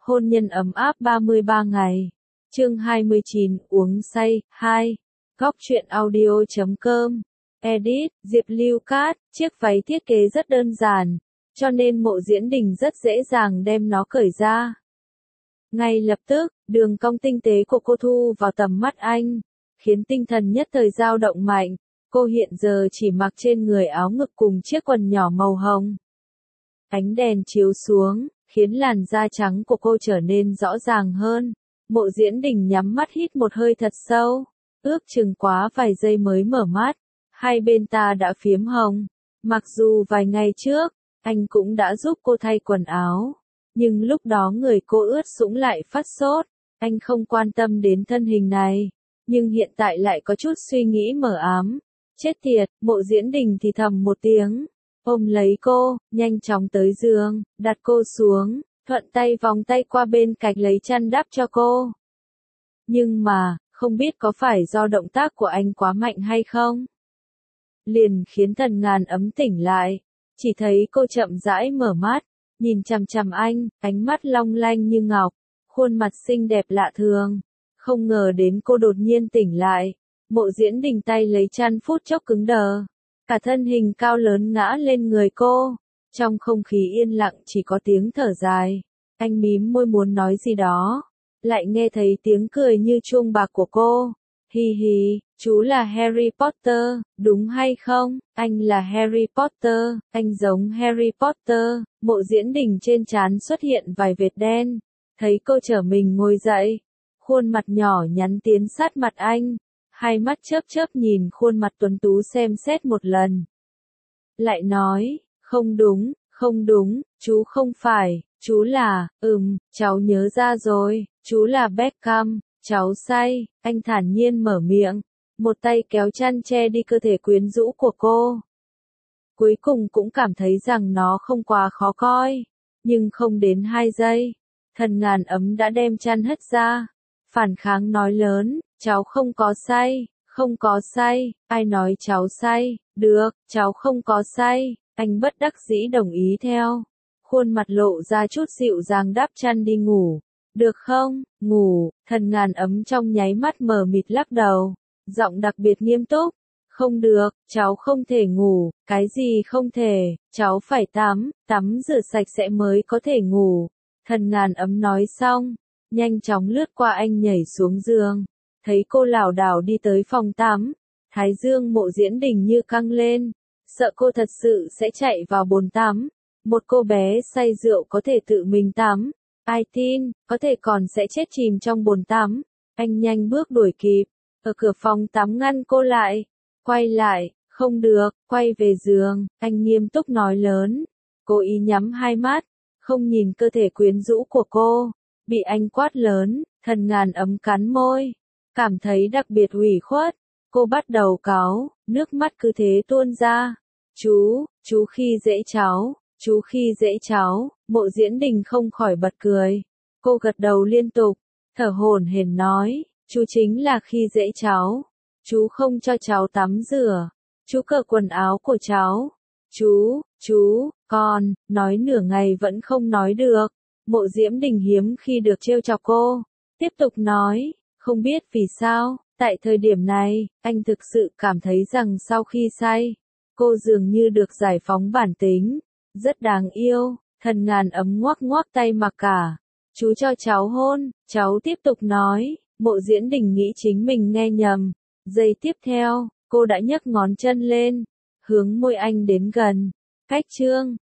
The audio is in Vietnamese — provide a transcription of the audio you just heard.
Hôn nhân ấm áp 33 ngày. Chương 29, uống say, 2. Góc truyện audio.com. Edit, Diệp Lưu Cát, chiếc váy thiết kế rất đơn giản, cho nên Mộ Diễn Đình rất dễ dàng đem nó cởi ra. Ngay lập tức, đường cong tinh tế của cô thu vào tầm mắt anh, khiến tinh thần nhất thời dao động mạnh. Cô hiện giờ chỉ mặc trên người áo ngực cùng chiếc quần nhỏ màu hồng. Ánh đèn chiếu xuống, khiến làn da trắng của cô trở nên rõ ràng hơn. Mộ Diễn Đình nhắm mắt hít một hơi thật sâu, ước chừng quá vài giây mới mở mắt. Hai bên ta đã phiếm hồng. Mặc dù vài ngày trước, anh cũng đã giúp cô thay quần áo, nhưng lúc đó người cô ướt sũng lại phát sốt. Anh không quan tâm đến thân hình này, nhưng hiện tại lại có chút suy nghĩ mờ ám. Chết tiệt, Mộ Diễn Đình thì thầm một tiếng, ôm lấy cô, nhanh chóng tới giường, đặt cô xuống, thuận tay vòng tay qua bên cạnh lấy chăn đắp cho cô. Nhưng mà, không biết có phải do động tác của anh quá mạnh hay không, liền khiến Thần Ngàn Ấm tỉnh lại. Chỉ thấy cô chậm rãi mở mắt, nhìn chằm chằm anh, ánh mắt long lanh như ngọc, khuôn mặt xinh đẹp lạ thường. Không ngờ đến cô đột nhiên tỉnh lại. Mộ Diễn Đình tay lấy chăn phút chốc cứng đờ, cả thân hình cao lớn ngã lên người cô. Trong không khí yên lặng chỉ có tiếng thở dài. Anh mím môi muốn nói gì đó, lại nghe thấy tiếng cười như chuông bạc của cô. Hi hi, chú là Harry Potter, đúng hay không? Anh là Harry Potter, anh giống Harry Potter. Mộ Diễn Đình trên trán xuất hiện vài vệt đen, thấy cô trở mình ngồi dậy, khuôn mặt nhỏ nhắn tiến sát mặt anh, hai mắt chớp chớp nhìn khuôn mặt tuấn tú xem xét một lần. Lại nói, không đúng, chú không phải, chú là, cháu nhớ ra rồi, chú là Beckham, cháu say. Anh thản nhiên mở miệng, một tay kéo chăn che đi cơ thể quyến rũ của cô. Cuối cùng cũng cảm thấy rằng nó không quá khó coi, nhưng không đến 2 giây, Thần Ngàn Ấm đã đem chăn hất ra, phản kháng nói lớn, cháu không có say, không có say, ai nói cháu say, được, cháu không có say. Anh bất đắc dĩ đồng ý theo, khuôn mặt lộ ra chút dịu dàng đắp chăn đi ngủ. Được không, ngủ. Thần Ngàn Ấm trong nháy mắt mờ mịt lắc đầu, giọng đặc biệt nghiêm túc. Không được, cháu không thể ngủ. Cái gì không thể, cháu phải tắm rửa sạch sẽ mới có thể ngủ. Thần Ngàn Ấm nói xong, nhanh chóng lướt qua anh nhảy xuống giường, thấy cô lảo đảo đi tới phòng tắm. Thái dương Mộ Diễn Đình như căng lên, sợ cô thật sự sẽ chạy vào bồn tắm. Một cô bé say rượu có thể tự mình tắm, ai tin, có thể còn sẽ chết chìm trong bồn tắm. Anh nhanh bước đuổi kịp, ở cửa phòng tắm ngăn cô lại. Quay lại, không được, quay về giường. Anh nghiêm túc nói lớn, cố ý nhắm hai mắt, không nhìn cơ thể quyến rũ của cô. Bị anh quát lớn, Thần Ngàn Ấm cắn môi, cảm thấy đặc biệt ủy khuất. Cô bắt đầu cáu, nước mắt cứ thế tuôn ra. Chú khi dễ cháu, chú khi dễ cháu. Mộ Diễn Đình không khỏi bật cười. Cô gật đầu liên tục, thở hổn hển nói, chú chính là khi dễ cháu. Chú không cho cháu tắm rửa, chú cởi quần áo của cháu. Chú, con, nói nửa ngày vẫn không nói được. Mộ Diễn Đình hiếm khi được trêu chọc cô, tiếp tục nói, không biết vì sao, tại thời điểm này, anh thực sự cảm thấy rằng sau khi say, cô dường như được giải phóng bản tính, rất đáng yêu. Thần Ngàn Ấm ngoắc ngoắc tay mặc cả, chú cho cháu hôn. Cháu tiếp tục nói. Mộ Diễn Đình nghĩ chính mình nghe nhầm. Giây tiếp theo, cô đã nhấc ngón chân lên, hướng môi anh đến gần. Cách chương